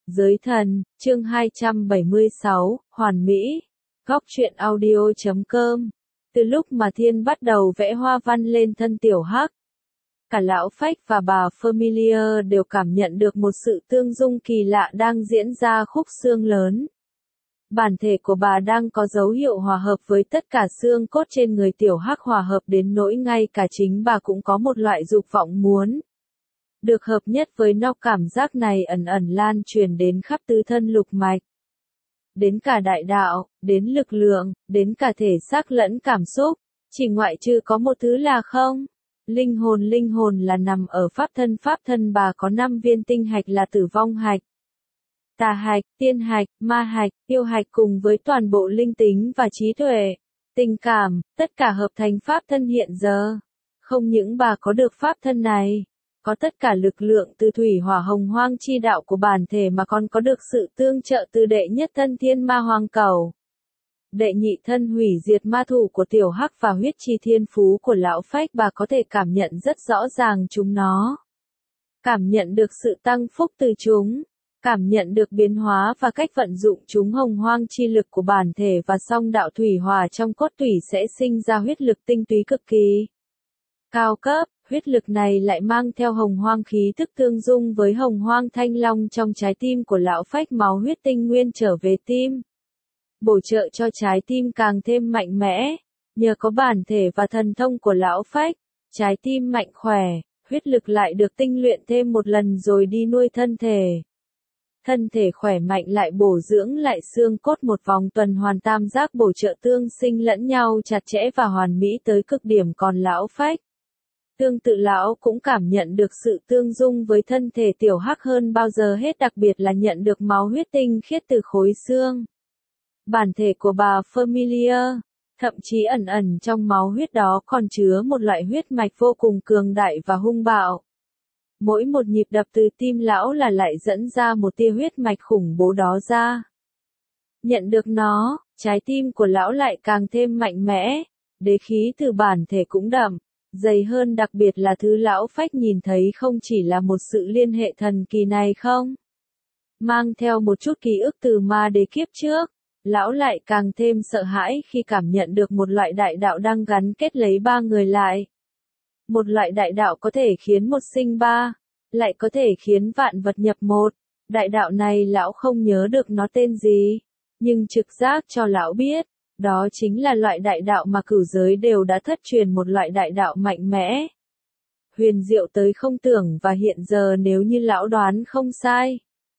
Giới thần, chương 276, Hoàn Mỹ. Góc truyện audio.com. Từ lúc mà Thiên bắt đầu vẽ hoa văn lên thân Tiểu Hắc, cả Lão Phách và bà Familiar đều cảm nhận được một sự tương dung kỳ lạ đang diễn ra khúc xương lớn. Bản thể của bà đang có dấu hiệu hòa hợp với tất cả xương cốt trên người Tiểu Hắc, hòa hợp đến nỗi ngay cả chính bà cũng có một loại dục vọng muốn được hợp nhất với nó. Cảm giác này ẩn ẩn lan truyền đến khắp tứ thân lục mạch, đến cả đại đạo, đến lực lượng, đến cả thể xác lẫn cảm xúc, chỉ ngoại trừ có một thứ là không. Linh hồn. Linh hồn là nằm ở pháp thân bà có 5 viên tinh hạch là tử vong hạch, tà hạch, tiên hạch, ma hạch, yêu hạch cùng với toàn bộ linh tính và trí tuệ, tình cảm, tất cả hợp thành pháp thân hiện giờ. Không những bà có được pháp thân này, có tất cả lực lượng từ thủy hỏa hồng hoang chi đạo của bản thể, mà còn có được sự tương trợ từ đệ nhất thân thiên ma hoàng cầu, đệ nhị thân hủy diệt ma thủ của Tiểu Hắc và huyết chi thiên phú của Lão Phách. Bà có thể cảm nhận rất rõ ràng chúng nó, cảm nhận được sự tăng phúc từ chúng, cảm nhận được biến hóa và cách vận dụng chúng. Hồng hoang chi lực của bản thể và song đạo thủy hỏa trong cốt tủy sẽ sinh ra huyết lực tinh túy cực kỳ cao cấp. Huyết lực này lại mang theo hồng hoang khí tức tương dung với hồng hoang thanh long trong trái tim của Lão Phách. Máu huyết tinh nguyên trở về tim, bổ trợ cho trái tim càng thêm mạnh mẽ. Nhờ có bản thể và thần thông của Lão Phách, trái tim mạnh khỏe, huyết lực lại được tinh luyện thêm một lần rồi đi nuôi thân thể. Thân thể khỏe mạnh lại bổ dưỡng lại xương cốt, một vòng tuần hoàn tam giác bổ trợ tương sinh lẫn nhau chặt chẽ và hoàn mỹ tới cực điểm. Còn Lão Phách, tương tự lão cũng cảm nhận được sự tương dung với thân thể Tiểu Hắc hơn bao giờ hết, đặc biệt là nhận được máu huyết tinh khiết từ khối xương bản thể của bà Familiar. Thậm chí ẩn ẩn trong máu huyết đó còn chứa một loại huyết mạch vô cùng cường đại và hung bạo. Mỗi một nhịp đập từ tim lão là lại dẫn ra một tia huyết mạch khủng bố đó ra. Nhận được nó, trái tim của lão lại càng thêm mạnh mẽ, đế khí từ bản thể cũng đậm, dày hơn. Đặc biệt là thứ Lão Phách nhìn thấy không chỉ là một sự liên hệ thần kỳ này không, mang theo một chút ký ức từ ma đế kiếp trước. Lão lại càng thêm sợ hãi khi cảm nhận được một loại đại đạo đang gắn kết lấy ba người lại. Một loại đại đạo có thể khiến một sinh ba, lại có thể khiến vạn vật nhập một. Đại đạo này lão không nhớ được nó tên gì, nhưng trực giác cho lão biết, đó chính là loại đại đạo mà cửu giới đều đã thất truyền, một loại đại đạo mạnh mẽ, huyền diệu tới không tưởng. Và hiện giờ nếu như lão đoán không sai,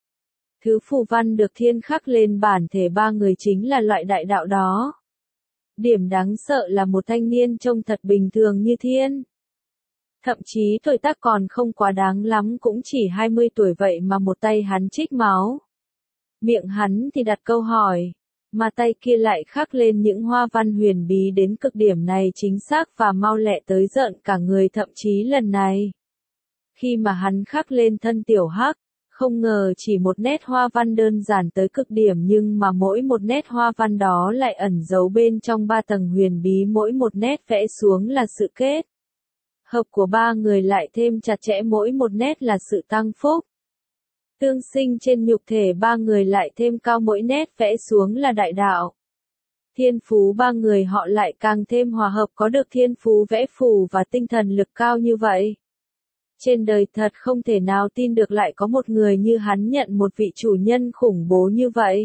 thứ phù văn được Thiên khắc lên bản thể ba người chính là loại đại đạo đó. Điểm đáng sợ là một thanh niên trông thật bình thường như Thiên, thậm chí tuổi tác còn không quá đáng lắm, cũng chỉ 20 tuổi, vậy mà một tay hắn trích máu, miệng hắn thì đặt câu hỏi, mà tay kia lại khắc lên những hoa văn huyền bí đến cực điểm này, chính xác và mau lẹ tới rợn cả người. Thậm chí lần này, khi mà hắn khắc lên thân Tiểu Hắc, không ngờ chỉ một nét hoa văn đơn giản tới cực điểm, nhưng mà mỗi một nét hoa văn đó lại ẩn giấu bên trong 3 tầng huyền bí. Mỗi một nét vẽ xuống là sự kết hợp của ba người lại thêm chặt chẽ, mỗi một nét là sự tăng phúc tương sinh trên nhục thể ba người lại thêm cao, mỗi nét vẽ xuống là đại đạo. Thiên phú ba người họ lại càng thêm hòa hợp, có được thiên phú vẽ phù và tinh thần lực cao như vậy. Trên đời thật không thể nào tin được lại có một người như hắn nhận một vị chủ nhân khủng bố như vậy.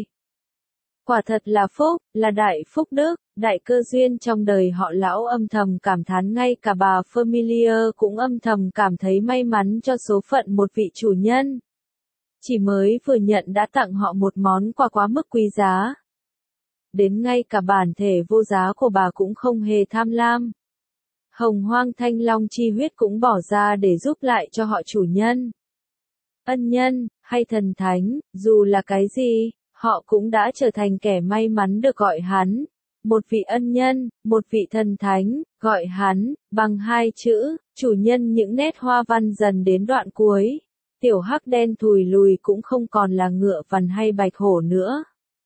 Quả thật là phúc, là đại phúc đức, đại cơ duyên trong đời họ. Lão âm thầm cảm thán, ngay cả bà Familiar cũng âm thầm cảm thấy may mắn cho số phận một vị chủ nhân chỉ mới vừa nhận đã tặng họ một món quà quá mức quý giá. Đến ngay cả bản thể vô giá của bà cũng không hề tham lam. Hồng hoang thanh long chi huyết cũng bỏ ra để giúp lại cho họ chủ nhân. Ân nhân, hay thần thánh, dù là cái gì, họ cũng đã trở thành kẻ may mắn được gọi hắn. Một vị ân nhân, một vị thần thánh, gọi hắn, bằng 2 chữ, chủ nhân. Những nét hoa văn dần đến đoạn cuối. Tiểu Hắc đen thùi lùi cũng không còn là ngựa vằn hay bạch hổ nữa,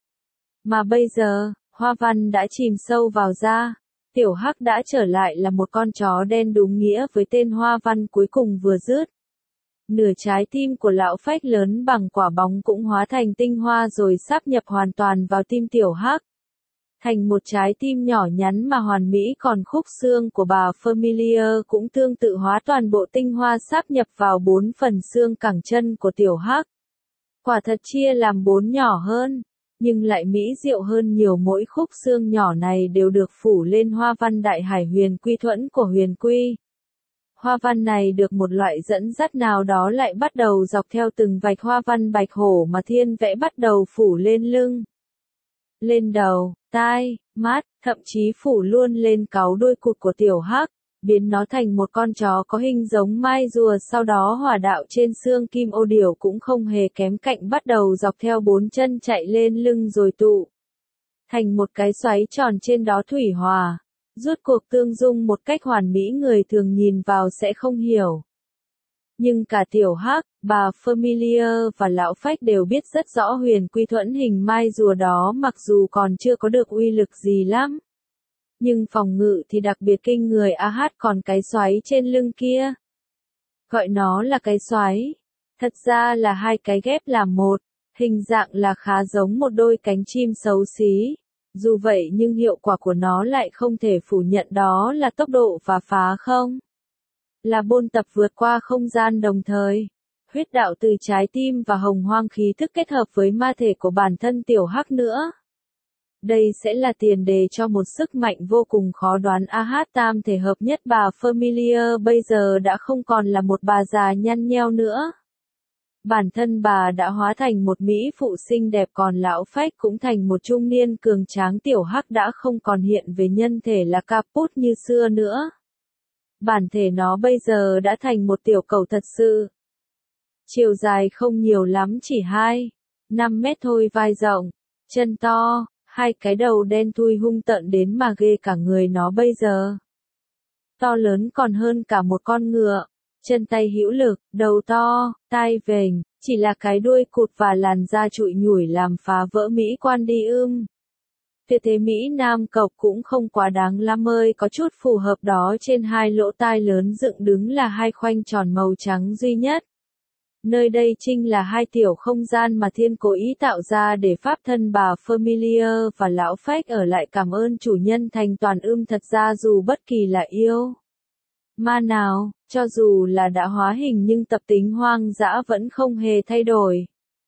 mà bây giờ, hoa văn đã chìm sâu vào da. Tiểu Hắc đã trở lại là một con chó đen đúng nghĩa với tên hoa văn cuối cùng vừa dứt. Nửa trái tim của lão phách lớn bằng quả bóng cũng hóa thành tinh hoa rồi sáp nhập hoàn toàn vào tim tiểu hắc. Thành một trái tim nhỏ nhắn mà hoàn mỹ, còn khúc xương của bà Familiar cũng tương tự hóa toàn bộ tinh hoa sáp nhập vào 4 phần xương cẳng chân của tiểu hắc. Quả thật chia làm 4 nhỏ hơn, nhưng lại mỹ diệu hơn nhiều, mỗi khúc xương nhỏ này đều được phủ lên hoa văn đại hải huyền quy thuẫn của huyền quy. Hoa văn này được một loại dẫn dắt nào đó lại bắt đầu dọc theo từng vạch hoa văn bạch hổ mà thiên vẽ bắt đầu phủ lên lưng, lên đầu, tai, mắt, thậm chí phủ luôn lên cáu đuôi cụt của tiểu hắc, biến nó thành một con chó có hình giống mai rùa. Sau đó hỏa đạo trên xương kim ô điểu cũng không hề kém cạnh, bắt đầu dọc theo 4 chân chạy lên lưng rồi tụ thành một cái xoáy tròn, trên đó thủy hòa, rút cuộc tương dung một cách hoàn mỹ, người thường nhìn vào sẽ không hiểu. Nhưng cả tiểu hắc, bà Familiar và lão phách đều biết rất rõ huyền quy thuẫn hình mai rùa đó mặc dù còn chưa có được uy lực gì lắm, nhưng phòng ngự thì đặc biệt kinh người. Còn cái xoáy trên lưng kia, gọi nó là cái xoáy, thật ra là hai cái ghép làm một, hình dạng là khá giống một đôi cánh chim xấu xí. Dù vậy nhưng hiệu quả của nó lại không thể phủ nhận, đó là tốc độ và phá không. Là bôn tập vượt qua không gian đồng thời. Huyết đạo từ trái tim và hồng hoang khí thức kết hợp với ma thể của bản thân tiểu hắc nữa. Đây sẽ là tiền đề cho một sức mạnh vô cùng khó đoán. Tam thể hợp nhất. Bà Familiar bây giờ đã không còn là một bà già nhăn nheo nữa. Bản thân bà đã hóa thành một mỹ phụ xinh đẹp, còn lão phách cũng thành một trung niên cường tráng. Tiểu hắc đã không còn hiện về nhân thể là caput như xưa nữa. Bản thể nó bây giờ đã thành một tiểu cẩu thật sự. Chiều dài không nhiều lắm, chỉ 2-5 mét thôi, vai rộng, chân to, hai cái đầu đen thui hung tợn đến mà ghê cả người. Nó bây giờ to lớn còn hơn cả một con ngựa. Chân tay hữu lực, đầu to, tai vểnh, chỉ là cái đuôi cụt và làn da trụi nhủi làm phá vỡ mỹ quan đi. Tuyệt thế Mỹ Nam cộc cũng không quá đáng lắm ơi, có chút phù hợp đó. Trên hai lỗ tai lớn dựng đứng là hai khoanh tròn màu trắng duy nhất. Nơi đây chính là hai tiểu không gian mà thiên cố ý tạo ra để pháp thân bà Familiar và lão phách ở lại cảm ơn chủ nhân thành toàn. Thật ra dù bất kỳ là yêu ma nào, cho dù là đã hóa hình nhưng tập tính hoang dã vẫn không hề thay đổi.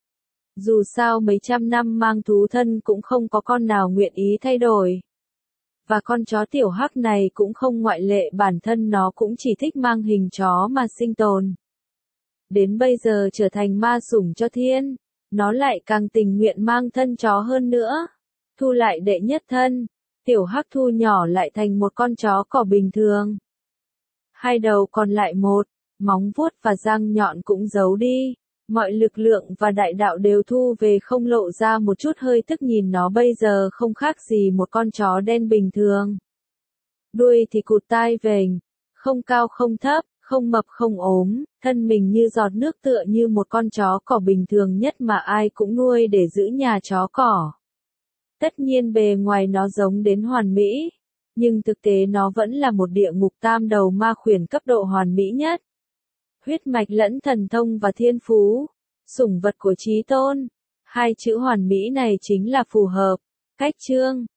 Dù sao mấy trăm năm mang thú thân cũng không có con nào nguyện ý thay đổi. Và con chó tiểu hắc này cũng không ngoại lệ, bản thân nó cũng chỉ thích mang hình chó mà sinh tồn. Đến bây giờ trở thành ma sủng cho thiên, nó lại càng tình nguyện mang thân chó hơn nữa. Thu lại đệ nhất thân, tiểu hắc thu nhỏ lại thành một con chó cỏ bình thường. Hai đầu còn lại một, móng vuốt và răng nhọn cũng giấu đi. Mọi lực lượng và đại đạo đều thu về, không lộ ra một chút hơi tức. Nhìn nó bây giờ không khác gì một con chó đen bình thường. Đuôi thì cụt, tai vểnh, không cao không thấp, không mập không ốm, thân mình như giọt nước, tựa như một con chó cỏ bình thường nhất mà ai cũng nuôi để giữ nhà chó cỏ. Tất nhiên bề ngoài nó giống đến hoàn mỹ, nhưng thực tế nó vẫn là một địa ngục tam đầu ma khuyển cấp độ hoàn mỹ nhất. Huyết mạch lẫn thần thông và thiên phú, sủng vật của Chí Tôn. Hai chữ hoàn mỹ này chính là phù hợp, cách chương,